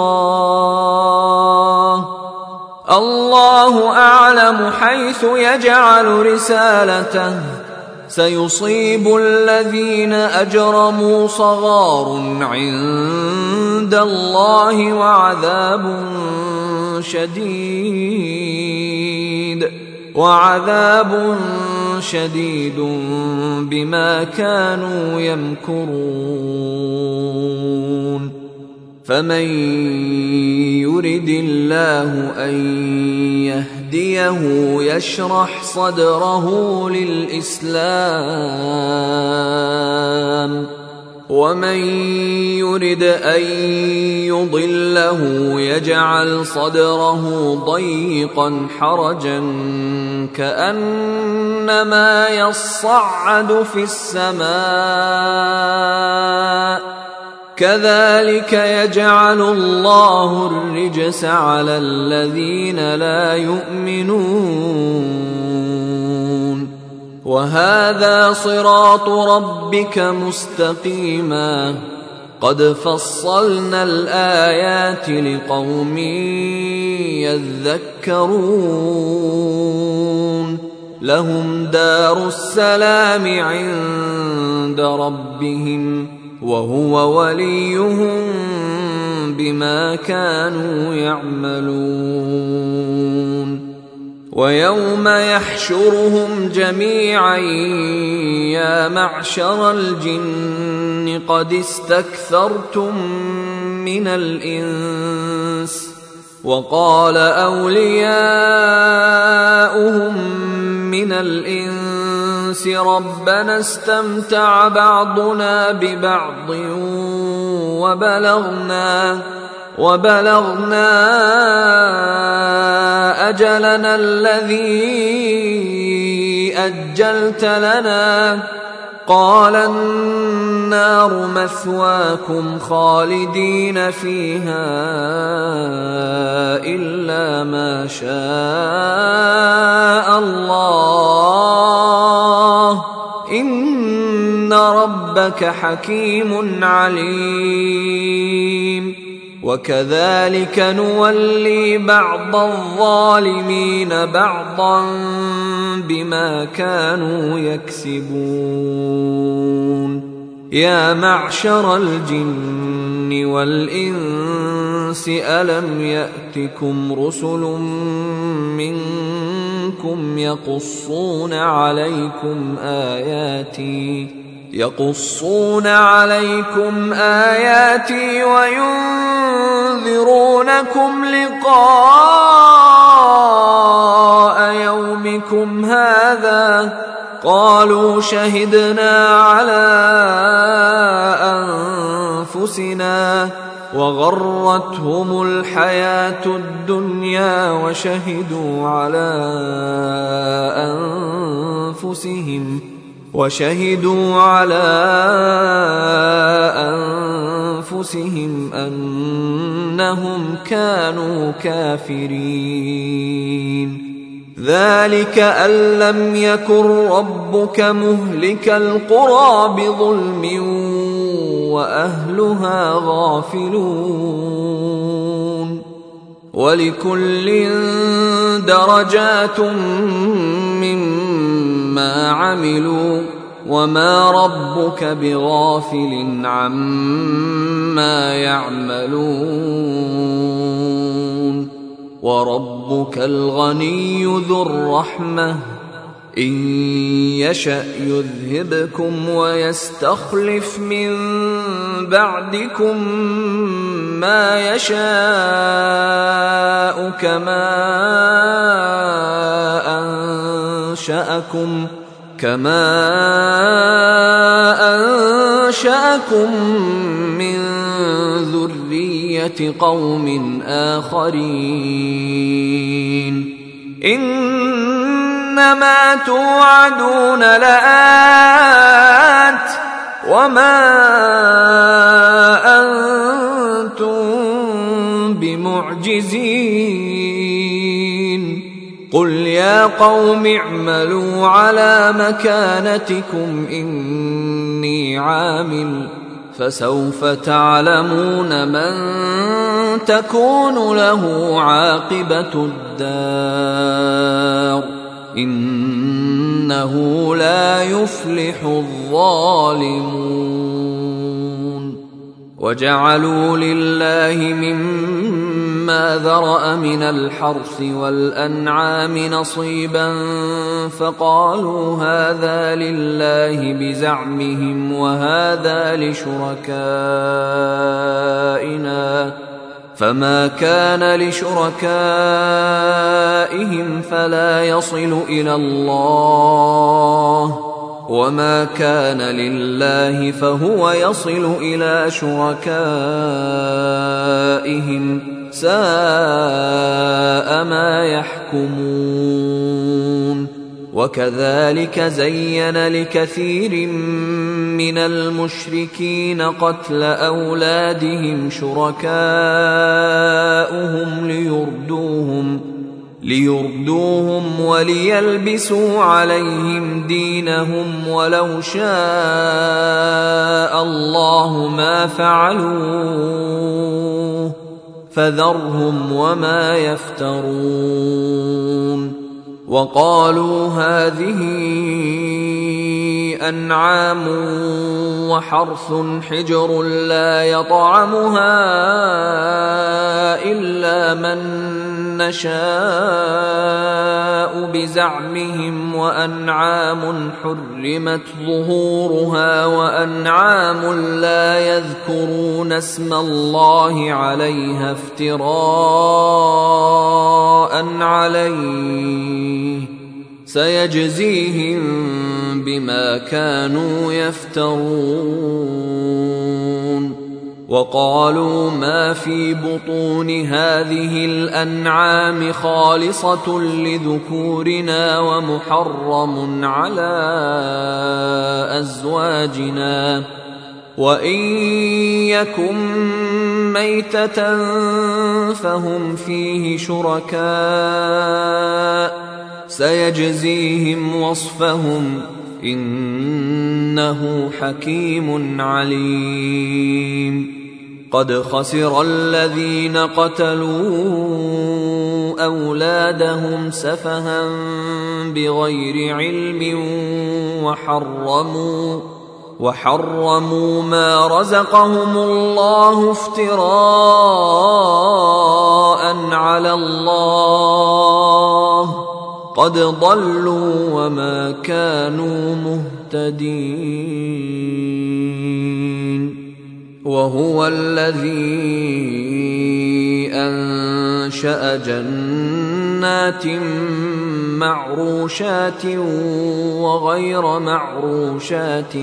اللَّهِ اللَّهُ أَعْلَمُ حَيْثُ يَجْعَلُ رِسَالَتَهُ سَيُصِيبُ الَّذِينَ أَجْرَمُوا صَغَارٌ عِندَ اللَّهِ وَعَذَابٌ شَدِيدٌ وَعَذَابٌ شَدِيدٌ بِمَا كَانُوا يَمْكُرُونَ. فَمَن يُرِدِ اللَّهُ أَن يَهْدِيَهُ يَشْرَحْ صَدْرَهُ لِلْإِسْلَامِ وَمَن يُرِدْ أَن يُضِلَّهُ يَجْعَلْ صَدْرَهُ ضَيِّقًا حَرَجًا كَأَنَّمَا يَصَّعَّدُ فِي السَّمَاءِ كَذَلِكَ يَجْعَلُ اللَّهُ الرِّجْسَ عَلَى الَّذِينَ لَا يُؤْمِنُونَ. وَهَذَا صِرَاطُ رَبِّكَ مُسْتَقِيمًا قَدْ فَصَّلْنَا الْآيَاتِ لِقَوْمٍ يَذَّكَّرُونَ. لَهُمْ دَارُ السَّلَامِ عِندَ رَبِّهِمْ وَهُوَ وَلِيُّهُم بِمَا كَانُوا يَعْمَلُونَ. وَيَوْمَ يَحْشُرُهُمْ جَمِيعًا يَا مَعْشَرَ الْجِنِّ قَدِ اسْتَكْثَرْتُم مِّنَ الْإِنسِ وَقَالَ أَوْلِيَاؤُهُم مِّنَ الْإِنسِ رَبَّنَا اسْتَمْتَعَ بَعْضُنَا بِبَعْضٍ وَبَلَغْنَا وَبَلَغْنَا أَجَلَنَا الَّذِي أَجَّلْتَ لَنَا قَالَ النَّارُ مَثْوَاكُمْ خَالِدِينَ فِيهَا إِلَّا مَا شَاءَ اللَّهُ إِنَّ رَبَّكَ حَكِيمٌ عَلِيمٌ. وَكَذَلِكَ نُوَلِّي بَعْضَ الظَّالِمِينَ بَعْضًا بِمَا كَانُوا يَكْسِبُونَ. يَا مَعْشَرَ الْجِنِّ وَالْإِنسِ أَلَمْ يَأْتِكُمْ رُسُلٌ مِّنكُمْ يَقُصُّونَ عَلَيْكُمْ آيَاتِي يقصون عليكم آياتي وينذرونكم لقاء يومكم هذا قالوا شهدنا على أنفسنا وغرتهم الحياة الدنيا وشهدوا على أنفسهم وشهدوا على أنفسهم أنهم كانوا كافرين. ذلك أن لم يكن ربك مهلك القرى بظلم وأهلها غافلون ولكل درجات مما عملوا وما ربك بغافل عما يعملون وربك الغني ذو الرحمة إن يشأ يذهبكم ويستخلف من بعدكم ما يشاء كما أنشأكم كما أنشأكم من ذرية قوم آخرين إنما توعدون لآت وما أنتم بمعجزين قل يا قوم اعملوا على مكانتكم إني عامل فسوف تعلمون من تكون له عاقبة الدار إنه لا يفلح الظالمون وجعلوا لله مما ذرأ من الحرث والأنعام نصيبا فقالوا هذا لله بزعمهم وهذا لشركائنا فما كان لشركائهم فلا يصل إلى الله وما كان لله فهو يصل إلى شركائهم ساء ما يحكمون وكذلك زين لكثير من المشركين قتل أولادهم شركاؤهم ليردوهم ليردوهم وليلبسوا عليهم دينهم ولو شاء الله ما فعلوه فذرهم وما يفترون وقالوا هذه أنعام وحرث حجر لا يطعمها إلا من نشاء بزعمهم وأنعام حرمت ظهورها وأنعام لا يذكرون اسم الله عليها افتراء عليه سيجزيهم بما كانوا يفترون وقالوا ما في بطون هذه الأنعام خالصة لذكورنا ومحرم على أزواجنا وإن يكن ميتة فهم فيه شركاء سيجزيهم وصفهم إنه حكيم عليم قد خسر الذين قتلوا أولادهم سفها بغير علم وحرموا وحرموا ما رزقهم الله افتراء على الله قد ضلوا وما كانوا مهتدين وهو الذي أنشأ جنات معروشات وغير معروشات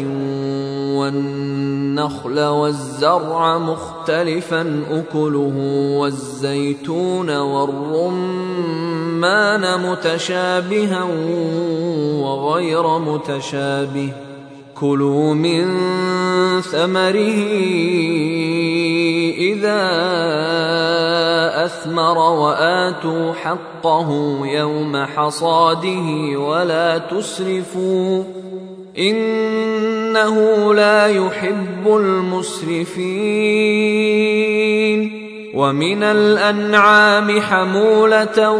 والنخل والزرع مختلفا أكله والزيتون والرمان متشابها وغير متشابه كلوا من ثمره إذا أثمر وآتوا حقه يوم حصاده ولا تسرفوا إنه لا يحب المسرفين. ومن الأنعام حمولة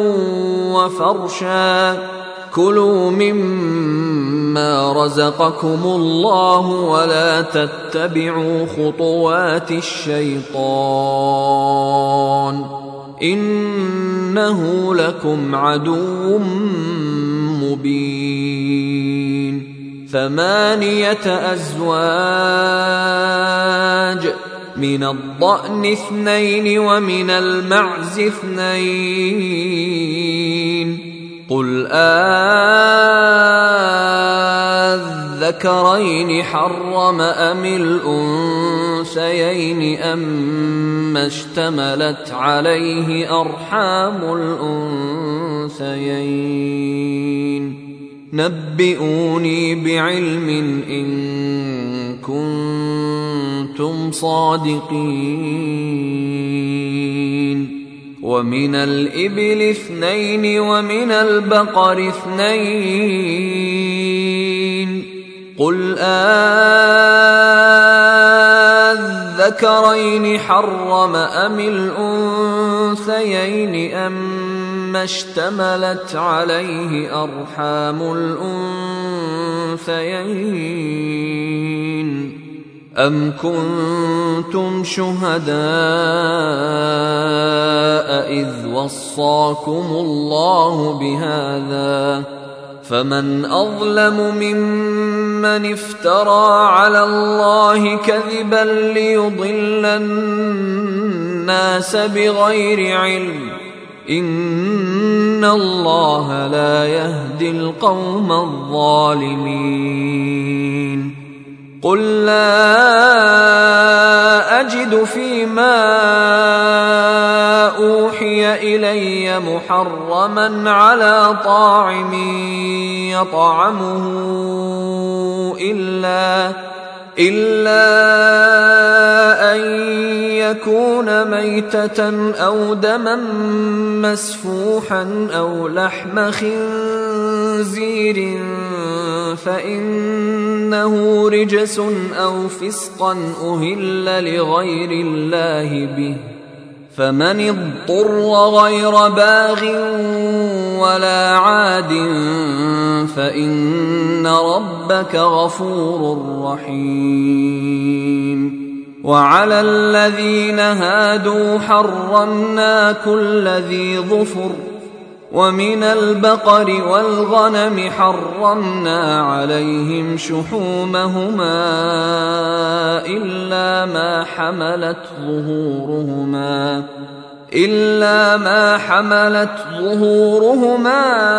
وفرشا كلوا مما رزقكم الله ولا تتبعوا خطوات الشيطان إنه لكم عدو مبين. ثمانية أزواج من الضأن اثنين ومن المعز اثنين قل أذكرين حرم أم الأنثيين أما اشتملت عليه أرحام الأنثيين نبئوني بعلم إن كنتم صادقين. ومن الإبل اثنين ومن البقر اثنين قل أذكرين حرم أم الأنثيين أما اشتملت عليه أرحام الأنثيين أم كنتم شهداء إذ وصاكم الله بهذا فمن أظلم ممن افترى على الله كذبا ليضل الناس بغير علم إن الله لا يهدي القوم الظالمين. قل لا أجد فيما أوحي إلي محرما على طاعم يطعمه إلا إلا أن يكون ميتة أو دما مسفوحا أو لحم خنزير فإنه رجس أو فسقا أهل لغير الله به فمن اضطر غير باغ ولا عاد فإن ربك غفور رحيم. وعلى الذين هادوا حرمنا كل ذي ظفر ومن البقر والغنم حرمنا عليهم شحومهما إلا ما حملت ظهورهما إلا ما حملت ظهورهما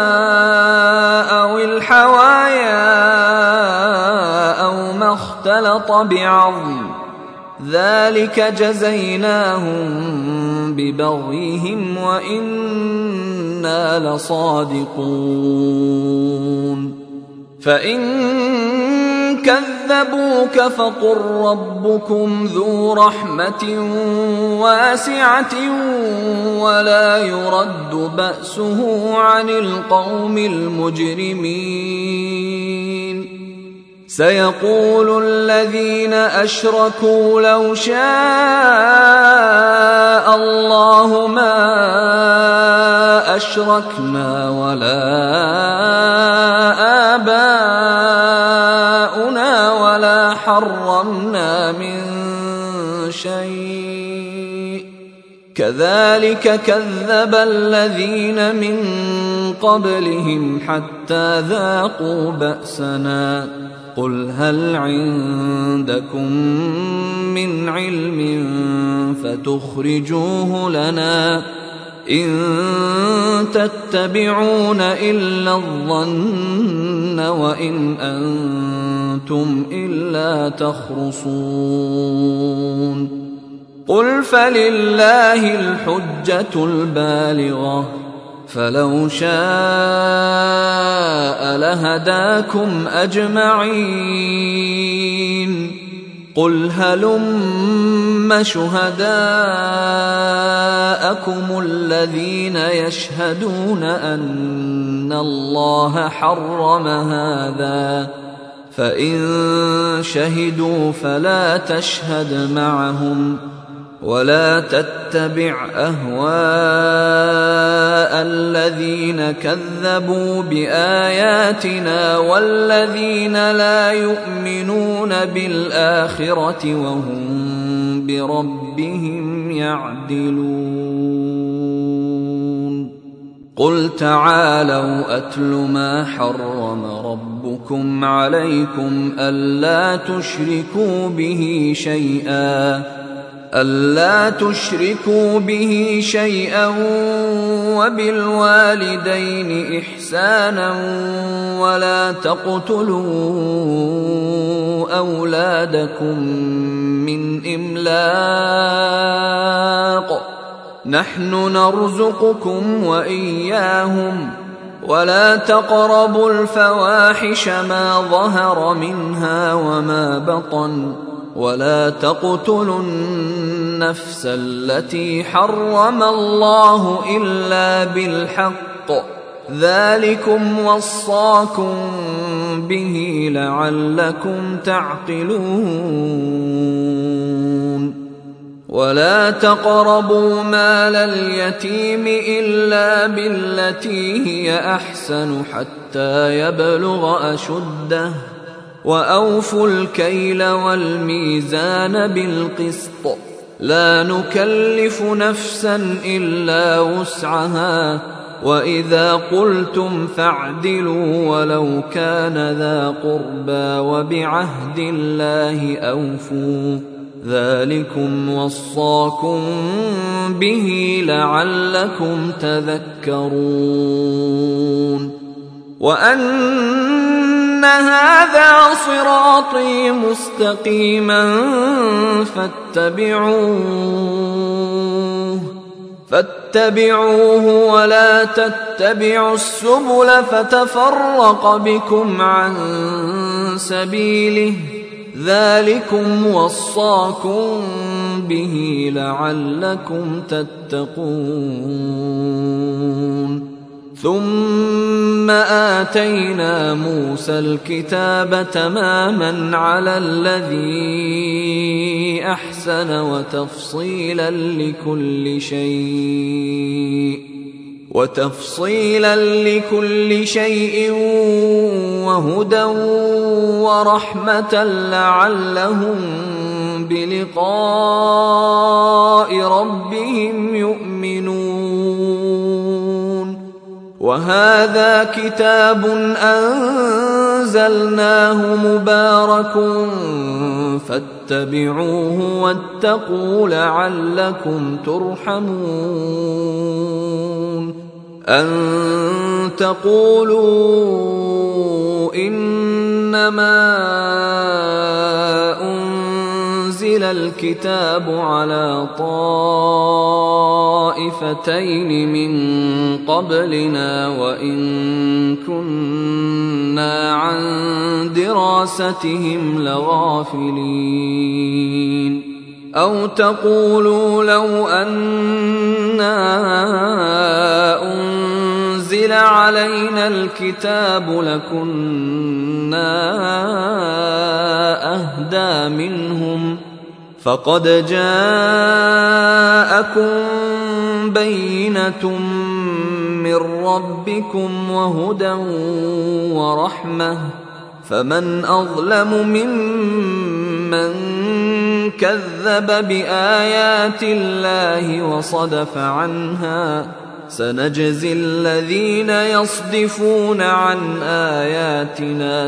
أو الحوايا أو ما اختلط بعظم ذلك جزيناهم ببغيهم وإنا لصادقون. فإن كذبوك فقل ربكم ذو رحمة واسعة ولا يرد بأسه عن القوم المجرمين. سيقول الذين أشركوا لو شاء الله ما أشركنا ولا آباؤنا ولا حرمنا من شيء كذلك كذب الذين من قبلهم حتى ذاقوا بأسنا. قل هل عندكم من علم فتخرجوه لنا إن تتبعون إلا الظن وإن أنتم إلا تخرصون. قل فلله الحجة البالغة فلو شاء لهداكم أجمعين. قل هلم شهداءكم الذين يشهدون أن الله حرم هذا، فإن شهدوا فلا تشهد معهم، ولا تتبع أهواء الذين كذبوا بآياتنا والذين لا يؤمنون بالآخرة وهم بربهم يعدلون. قل تعالوا أتل ما حرم ربكم عليكم ألا تشركوا به شيئا ألا تشركوا به شيئا وبالوالدين إحسانا ولا تقتلوا أولادكم من إملاق، نحن نرزقكم وإياهم، ولا تقربوا الفواحش ما ظهر منها وما بطن، ولا تقتلوا النفس التي حرم الله إلا بالحق، ذلكم وصاكم به لعلكم تعقلون. ولا تقربوا مال اليتيم إلا بالتي هي أحسن حتى يبلغ أشده، وأوفوا الكيل والميزان بالقسط، لا نكلف نفسا إلا وسعها، وإذا قلتم فاعدلوا ولو كان ذا قربى، وبعهد الله أوفوا، ذلكم وصاكم به لعلكم تذكرون. وأن هذا صراطي مستقيما فاتبعوه فاتبعوه ولا تتبعوا السبل فتفرق بكم عن سبيله، ذلكم وصاكم به لعلكم تتقون. ثم آتينا موسى الكتاب تماما على الذي أحسن وتفصيلا لكل شيء وتفصيلا لكل شيء وهدى ورحمة لعلهم بلقاء ربهم يؤمنون. وهذا كتاب أنزلناه مبارك فاتبعوه واتقوا لعلكم ترحمون. أن تقولوا إنما أنزل الكتاب على طائفتين من قبلنا وإن كنا عن دراستهم لغافلين. أو تقولوا لو أنا أنزل علينا الكتاب لكنا أهدى منهم، فقد جاءكم بينة من ربكم وهدى ورحمة، فمن أظلم ممن كذب بآيات الله وصدف عنها، سنجزي الذين يصدفون عن آياتنا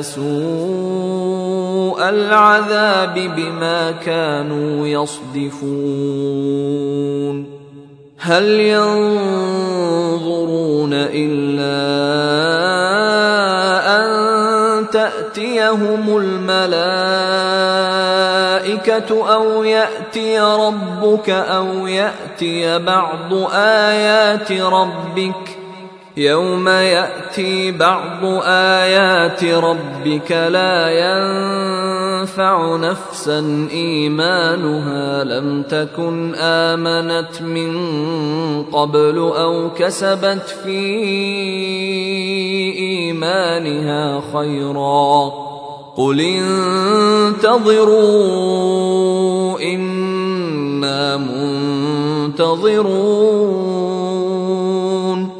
سوء العذاب بما كانوا يصدفون. هل ينظرون إلا أن تأتيهم الملائكة أو يأتي ربك أو يأتي بعض آيات ربك، يوم يأتي بعض آيات ربك لا ينفع نفسا إيمانها لم تكن آمنت من قبل أو كسبت في إيمانها خيرا قل انتظروا إنا منتظرون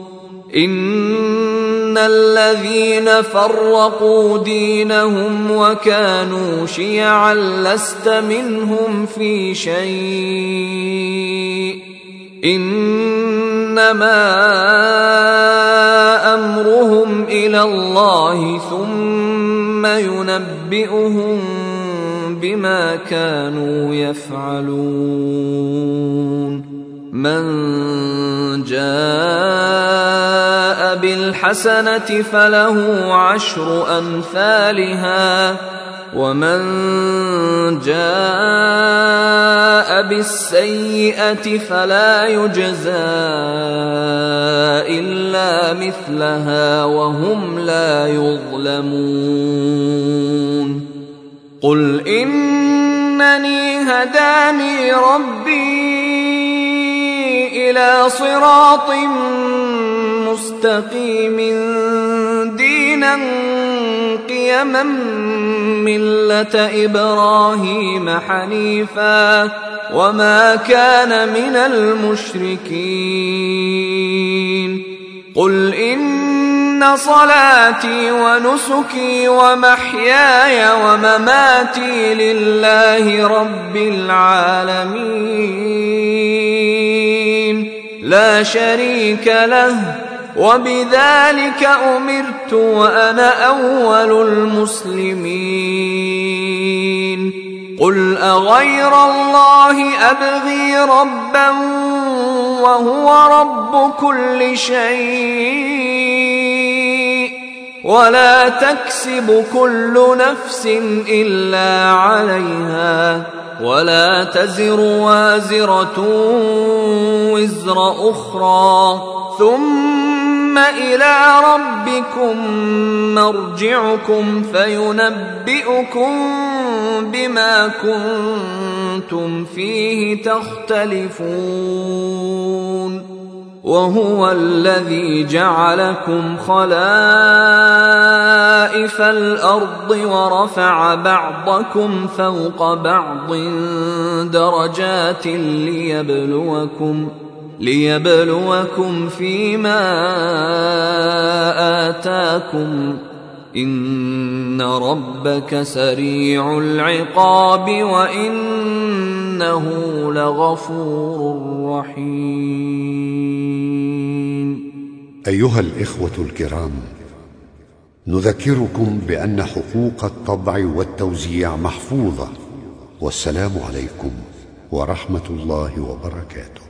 إن الذين فرقوا دينهم وكانوا شيعا لست منهم في شيء إنما أمرهم إلى الله ثم ينبئهم بما كانوا يفعلون من جاء بالحسنة فله عشر أمثالها ومن جاء بالسيئة فلا يجزى إلا مثلها وهم لا يظلمون قل إنني هداني ربي إلى صراط مستقيم دينا قيما ملة إبراهيم حنيفا وما كان من المشركين قل إن صلاتي ونسكي ومحياي ومماتي لله رب العالمين لا شريك له وبذلك أمرت وأنا أول المسلمين قل أغير الله أبغي ربا وهو رب كل شيء ولا تكسب كل نفس إلا عليها ولا تزر وازرة وزر أخرى ثم إلى ربكم مرجعكم فينبئكم بما كنتم فيه تختلفون وهو الذي جعلكم خلائف الأرض ورفع بعضكم فوق بعض درجات ليبلوكم ليبلوكم فيما آتاكم إن ربك سريع العقاب وإنه لغفور رحيم. أيها الإخوة الكرام، نذكركم بأن حقوق الطبع والتوزيع محفوظة، والسلام عليكم ورحمة الله وبركاته.